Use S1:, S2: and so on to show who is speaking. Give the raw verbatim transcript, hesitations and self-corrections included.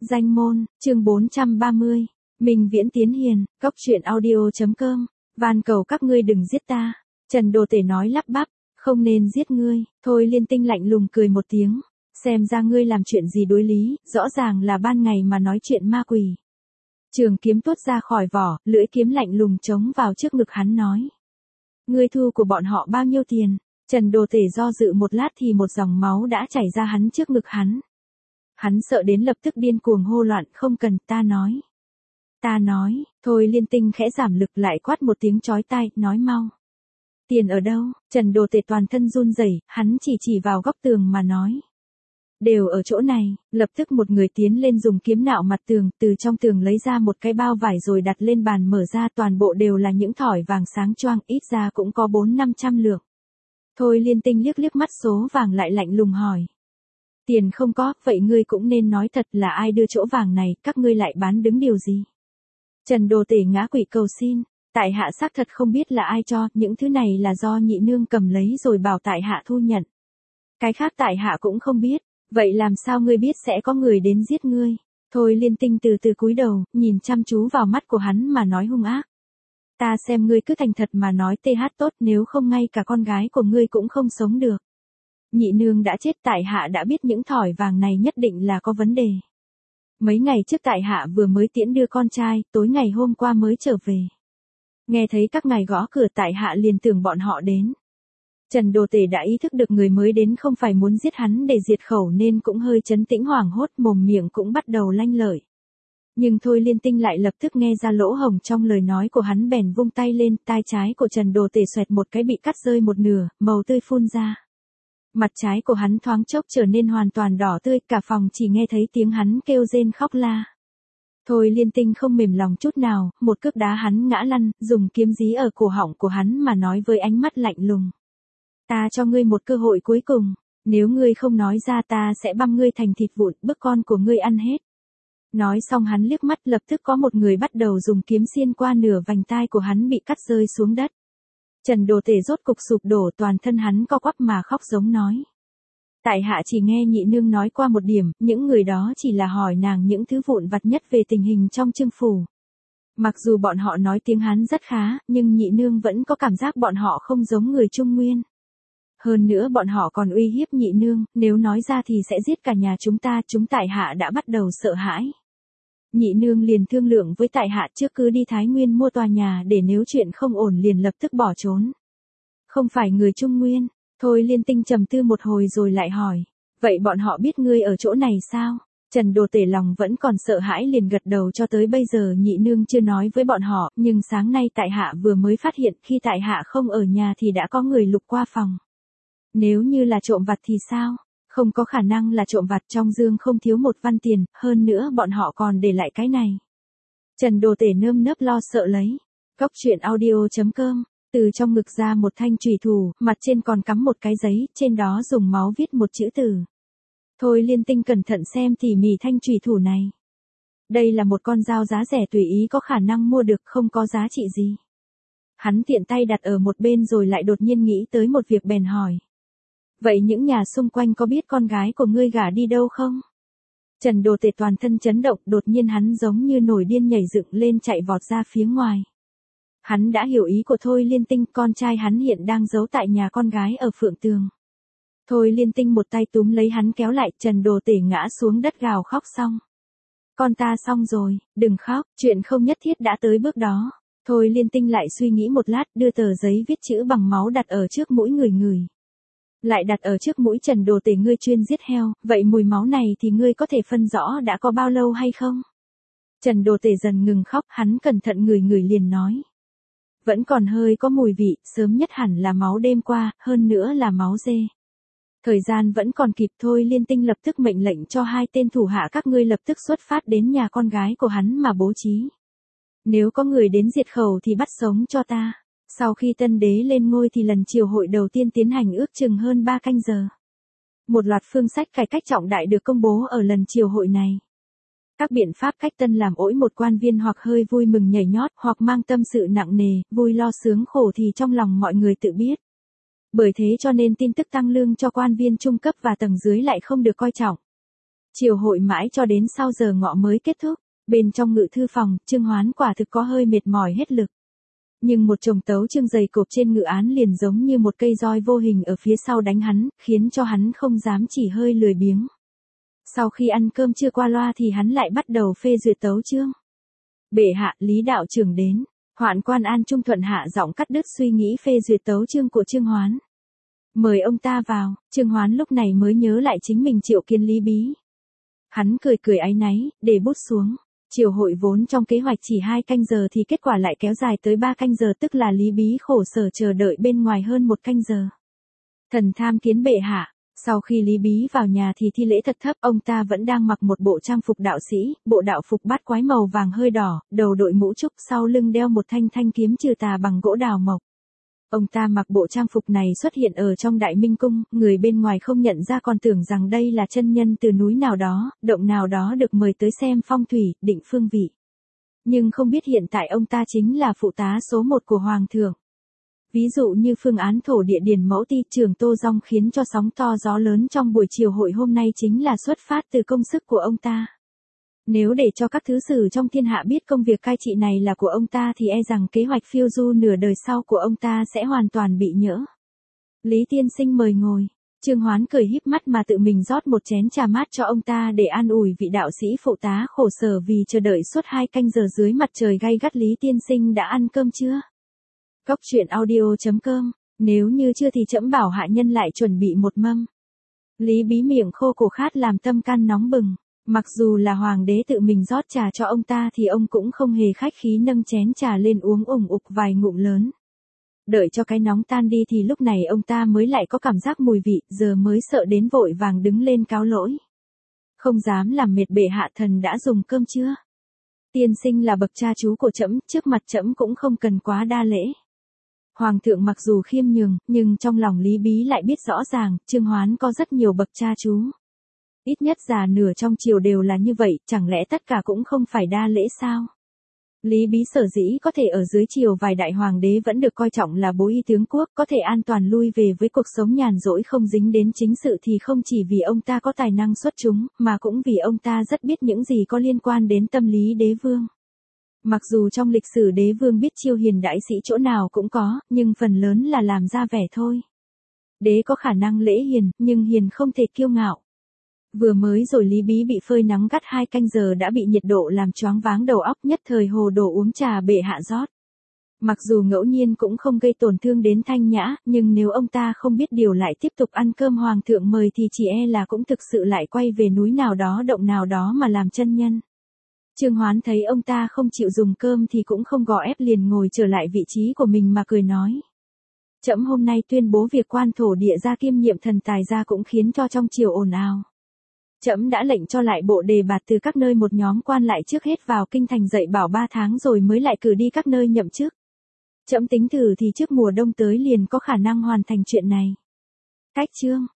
S1: Danh môn, chương bốn trăm ba mươi. Minh Viễn Tiến Hiền, cốc truyện audio.com. Van cầu các ngươi đừng giết ta. Trần Đồ Tể nói lắp bắp, không nên giết ngươi. Thôi Liên Tinh lạnh lùng cười một tiếng. Xem ra ngươi làm chuyện gì đối lý, rõ ràng là ban ngày mà nói chuyện ma quỷ. Trường kiếm tuốt ra khỏi vỏ, lưỡi kiếm lạnh lùng chống vào trước ngực hắn nói. Ngươi thu của bọn họ bao nhiêu tiền? Trần Đồ Tể do dự một lát thì một dòng máu đã chảy ra hắn trước ngực hắn. Hắn sợ đến lập tức điên cuồng hô loạn, không cần, ta nói. Ta nói, Thôi Liên Tinh khẽ giảm lực lại quát một tiếng chói tai, nói mau. Tiền ở đâu? Trần Đồ Tể toàn thân run rẩy, hắn chỉ chỉ vào góc tường mà nói. Đều ở chỗ này. Lập tức một người tiến lên dùng kiếm nạo mặt tường, từ trong tường lấy ra một cái bao vải rồi đặt lên bàn mở ra, toàn bộ đều là những thỏi vàng sáng choang, ít ra cũng có bốn năm trăm lượng. Thôi Liên Tinh liếc liếc mắt số vàng lại lạnh lùng hỏi. Tiền không có, vậy ngươi cũng nên nói thật là ai đưa chỗ vàng này, các ngươi lại bán đứng điều gì? Trần Đồ Tể ngã quỵ cầu xin, tại hạ xác thật không biết là ai cho, những thứ này là do nhị nương cầm lấy rồi bảo tại hạ thu nhận. Cái khác tại hạ cũng không biết, vậy làm sao ngươi biết sẽ có người đến giết ngươi? Thôi Liên Tinh từ từ cúi đầu, nhìn chăm chú vào mắt của hắn mà nói hung ác. Ta xem ngươi cứ thành thật mà nói tê hát tốt, nếu không ngay cả con gái của ngươi cũng không sống được. Nhị nương đã chết, tại hạ đã biết những thỏi vàng này nhất định là có vấn đề. Mấy ngày trước tại hạ vừa mới tiễn đưa con trai, tối ngày hôm qua mới trở về. Nghe thấy các ngài gõ cửa tại hạ liền tưởng bọn họ đến. Trần Đồ Tể đã ý thức được người mới đến không phải muốn giết hắn để diệt khẩu nên cũng hơi trấn tĩnh hoảng hốt, mồm miệng cũng bắt đầu lanh lợi. Nhưng Thôi Liên Tinh lại lập tức nghe ra lỗ hổng trong lời nói của hắn, bèn vung tay lên, tai trái của Trần Đồ Tể xoẹt một cái bị cắt rơi một nửa, màu tươi phun ra. Mặt trái của hắn thoáng chốc trở nên hoàn toàn đỏ tươi, cả phòng chỉ nghe thấy tiếng hắn kêu rên khóc la. Thôi Liên Tinh không mềm lòng chút nào, một cước đá hắn ngã lăn, dùng kiếm dí ở cổ họng của hắn mà nói với ánh mắt lạnh lùng. Ta cho ngươi một cơ hội cuối cùng, nếu ngươi không nói ra ta sẽ băm ngươi thành thịt vụn, bức con của ngươi ăn hết. Nói xong hắn liếc mắt, lập tức có một người bắt đầu dùng kiếm xiên qua nửa vành tai của hắn bị cắt rơi xuống đất. Trần Đồ Tể rốt cục sụp đổ, toàn thân hắn co quắp mà khóc giống nói. Tại hạ chỉ nghe nhị nương nói qua một điểm, những người đó chỉ là hỏi nàng những thứ vụn vặt nhất về tình hình trong Trương phủ. Mặc dù bọn họ nói tiếng Hán rất khá, nhưng nhị nương vẫn có cảm giác bọn họ không giống người Trung Nguyên. Hơn nữa bọn họ còn uy hiếp nhị nương, nếu nói ra thì sẽ giết cả nhà chúng ta, chúng tại hạ đã bắt đầu sợ hãi. Nhị nương liền thương lượng với tại hạ trước cứ đi Thái Nguyên mua tòa nhà để nếu chuyện không ổn liền lập tức bỏ trốn. Không phải người Trung Nguyên. Thôi Liên Tinh trầm tư một hồi rồi lại hỏi. Vậy bọn họ biết ngươi ở chỗ này sao? Trần Đồ Tể lòng vẫn còn sợ hãi liền gật đầu, cho tới bây giờ nhị nương chưa nói với bọn họ, nhưng sáng nay tại hạ vừa mới phát hiện khi tại hạ không ở nhà thì đã có người lục qua phòng. Nếu như là trộm vặt thì sao? Không có khả năng là trộm vặt, trong dương không thiếu một văn tiền, hơn nữa bọn họ còn để lại cái này. Trần Đồ Tể nơm nớp lo sợ lấy. Cốc truyện audio.com. Từ trong ngực ra một thanh chùy thủ, mặt trên còn cắm một cái giấy, trên đó dùng máu viết một chữ từ. Thôi Liên Tinh cẩn thận xem tỉ mỉ thanh chùy thủ này. Đây là một con dao giá rẻ tùy ý có khả năng mua được, không có giá trị gì. Hắn tiện tay đặt ở một bên rồi lại đột nhiên nghĩ tới một việc bèn hỏi. Vậy những nhà xung quanh có biết con gái của ngươi gả đi đâu không? Trần Đồ Tể toàn thân chấn động, đột nhiên hắn giống như nổi điên nhảy dựng lên chạy vọt ra phía ngoài. Hắn đã hiểu ý của Thôi Liên Tinh, con trai hắn hiện đang giấu tại nhà con gái ở Phượng Tường. Thôi Liên Tinh một tay túm lấy hắn kéo lại, Trần Đồ Tể ngã xuống đất gào khóc xong. Con ta xong rồi, đừng khóc, chuyện không nhất thiết đã tới bước đó. Thôi Liên Tinh lại suy nghĩ một lát, đưa tờ giấy viết chữ bằng máu đặt ở trước mũi người người. Lại đặt ở trước mũi Trần Đồ Tể, ngươi chuyên giết heo, vậy mùi máu này thì ngươi có thể phân rõ đã có bao lâu hay không? Trần Đồ Tể dần ngừng khóc, hắn cẩn thận ngửi ngửi liền nói. Vẫn còn hơi có mùi vị, sớm nhất hẳn là máu đêm qua, hơn nữa là máu dê. Thời gian vẫn còn kịp. Thôi Liên Tinh lập tức mệnh lệnh cho hai tên thủ hạ các ngươi lập tức xuất phát đến nhà con gái của hắn mà bố trí. Nếu có người đến diệt khẩu thì bắt sống cho ta. Sau khi tân đế lên ngôi thì lần triều hội đầu tiên tiến hành ước chừng hơn ba canh giờ. Một loạt phương sách cải cách trọng đại được công bố ở lần triều hội này. Các biện pháp cách tân làm ỗi một quan viên hoặc hơi vui mừng nhảy nhót, hoặc mang tâm sự nặng nề, vui lo sướng khổ thì trong lòng mọi người tự biết. Bởi thế cho nên tin tức tăng lương cho quan viên trung cấp và tầng dưới lại không được coi trọng. Triều hội mãi cho đến sau giờ ngọ mới kết thúc, bên trong ngự thư phòng, Trương Hoán quả thực có hơi mệt mỏi hết lực. Nhưng một chồng tấu chương dày cộp trên ngự án liền giống như một cây roi vô hình ở phía sau đánh hắn, khiến cho hắn không dám chỉ hơi lười biếng. Sau khi ăn cơm chưa qua loa thì hắn lại bắt đầu phê duyệt tấu chương. Bệ hạ, Lý đạo trưởng đến. Hoạn quan An Trung thuận hạ giọng cắt đứt suy nghĩ phê duyệt tấu chương của Trương Hoán. Mời ông ta vào. Trương Hoán lúc này mới nhớ lại chính mình triệu kiến Lý Bí. Hắn cười cười áy náy, để bút xuống. Triều hội vốn trong kế hoạch chỉ hai canh giờ thì kết quả lại kéo dài tới ba canh giờ, tức là Lý Bí khổ sở chờ đợi bên ngoài hơn một canh giờ. Thần tham kiến bệ hạ. Sau khi Lý Bí vào nhà thì thi lễ thật thấp, ông ta vẫn đang mặc một bộ trang phục đạo sĩ, bộ đạo phục bát quái màu vàng hơi đỏ, đầu đội mũ trúc, sau lưng đeo một thanh thanh kiếm trừ tà bằng gỗ đào mộc. Ông ta mặc bộ trang phục này xuất hiện ở trong Đại Minh Cung, người bên ngoài không nhận ra còn tưởng rằng đây là chân nhân từ núi nào đó, động nào đó được mời tới xem phong thủy, định phương vị. Nhưng không biết hiện tại ông ta chính là phụ tá số một của Hoàng thượng. Ví dụ như phương án thổ địa điển mẫu ti trường Tô Dong khiến cho sóng to gió lớn trong buổi chiều hội hôm nay chính là xuất phát từ công sức của ông ta. Nếu để cho các thứ sử trong thiên hạ biết công việc cai trị này là của ông ta thì e rằng kế hoạch phiêu du nửa đời sau của ông ta sẽ hoàn toàn bị nhỡ. Lý tiên sinh mời ngồi. Trương Hoán cười híp mắt mà tự mình rót một chén trà mát cho ông ta để an ủi vị đạo sĩ phụ tá khổ sở vì chờ đợi suốt hai canh giờ dưới mặt trời gay gắt. Lý tiên sinh đã ăn cơm chưa? Cốc truyện audio chấm com, nếu như chưa thì trẫm bảo hạ nhân lại chuẩn bị một mâm. Lý Bí miệng khô cổ khát làm tâm can nóng bừng, mặc dù là hoàng đế tự mình rót trà cho ông ta thì ông cũng không hề khách khí nâng chén trà lên uống ủng ục vài ngụm lớn. Đợi cho cái nóng tan đi thì lúc này ông ta mới lại có cảm giác mùi vị, giờ mới sợ đến vội vàng đứng lên cáo lỗi. Không dám làm mệt bệ hạ, thần đã dùng cơm chưa? Tiên sinh là bậc cha chú của trẫm, trước mặt trẫm cũng không cần quá đa lễ. Hoàng thượng mặc dù khiêm nhường, nhưng trong lòng Lý Bí lại biết rõ ràng, Trương Hoán có rất nhiều bậc cha chú. Ít nhất già nửa trong triều đều là như vậy, chẳng lẽ tất cả cũng không phải đa lễ sao? Lý Bí sở dĩ có thể ở dưới triều vài đại hoàng đế vẫn được coi trọng là bố y tướng quốc, có thể an toàn lui về với cuộc sống nhàn rỗi không dính đến chính sự thì không chỉ vì ông ta có tài năng xuất chúng, mà cũng vì ông ta rất biết những gì có liên quan đến tâm lý đế vương. Mặc dù trong lịch sử đế vương biết chiêu hiền đãi sĩ chỗ nào cũng có, nhưng phần lớn là làm ra vẻ thôi. Đế có khả năng lễ hiền, nhưng hiền không thể kiêu ngạo. Vừa mới rồi Lý Bí bị phơi nắng gắt hai canh giờ đã bị nhiệt độ làm choáng váng đầu óc, nhất thời hồ đồ uống trà bệ hạ rót. Mặc dù ngẫu nhiên cũng không gây tổn thương đến thanh nhã, nhưng nếu ông ta không biết điều lại tiếp tục ăn cơm hoàng thượng mời thì chỉ e là cũng thực sự lại quay về núi nào đó động nào đó mà làm chân nhân. Trương Hoán thấy ông ta không chịu dùng cơm thì cũng không gò ép, liền ngồi trở lại vị trí của mình mà cười nói. Trẫm hôm nay tuyên bố việc quan thổ địa gia kiêm nhiệm thần tài gia cũng khiến cho trong triều ồn ào. Trẫm đã lệnh cho lại bộ đề bạt từ các nơi một nhóm quan lại trước hết vào kinh thành dạy bảo ba tháng rồi mới lại cử đi các nơi nhậm chức. Trẫm tính thử thì trước mùa đông tới liền có khả năng hoàn thành chuyện này. Cách chương